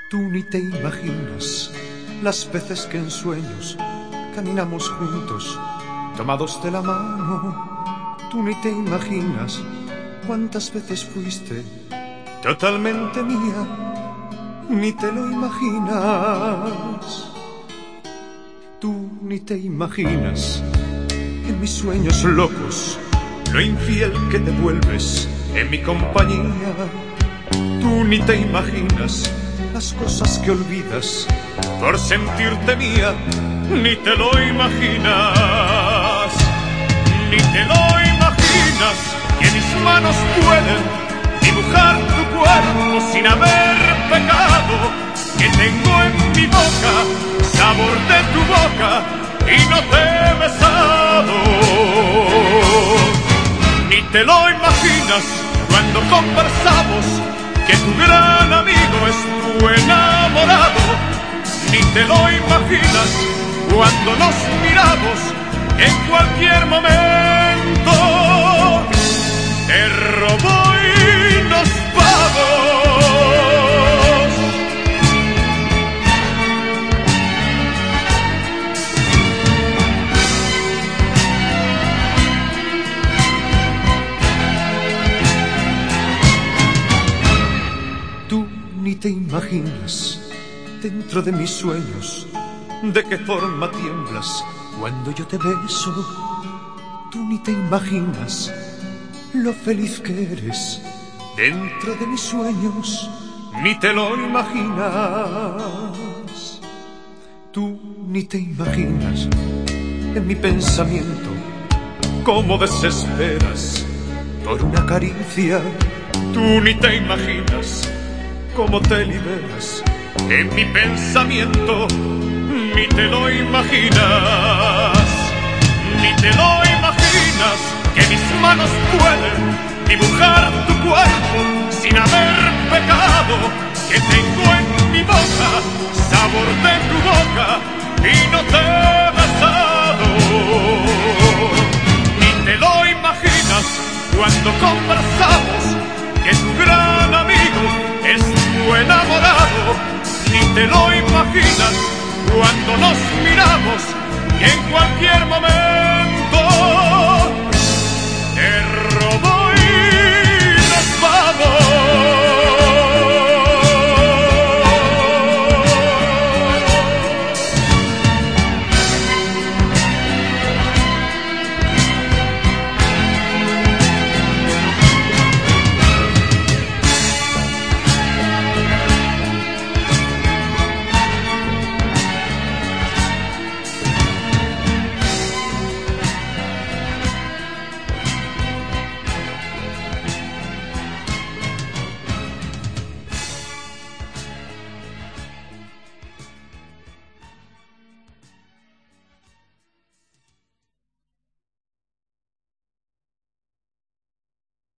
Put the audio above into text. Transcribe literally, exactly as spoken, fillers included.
Tú ni te imaginas las veces que en sueños caminamos juntos, tomados de la mano. Tú ni te imaginas cuántas veces fuiste totalmente mía, ni te lo imaginas. Tú ni te imaginas en mis sueños locos lo infiel que te vuelves en mi compañía. Tú ni te imaginas las cosas que olvidas por sentirte mía, ni te lo imaginas, ni te lo imaginas que mis manos pueden dibujar tu cuerpo sin haber pecado, que tengo en mi boca sabor de tu boca y no te he besado. Ni te lo imaginas cuando conversamos que tu gran amigo es tu enamorado, ni te lo imaginas cuando nos miramos en cualquier momento te robó y nos pagó. Ni te imaginas dentro de mis sueños de qué forma tiemblas cuando yo te beso. Tú ni te imaginas lo feliz que eres dentro de mis sueños, ni te lo imaginas. Tú ni te imaginas en mi pensamiento cómo desesperas por una caricia. Tú ni te imaginas cómo te liberas en mi pensamiento, ni te lo imaginas, ni te lo imaginas que mis manos pueden dibujar tu cuerpo sin haber pecado, que tengo en mi boca sabor de tu boca y no te he besado. Ni te lo imaginas cuando conversamos que tu gran amigo es tu enamorado, ni te lo imaginas cuando nos miramos y en cualquier momento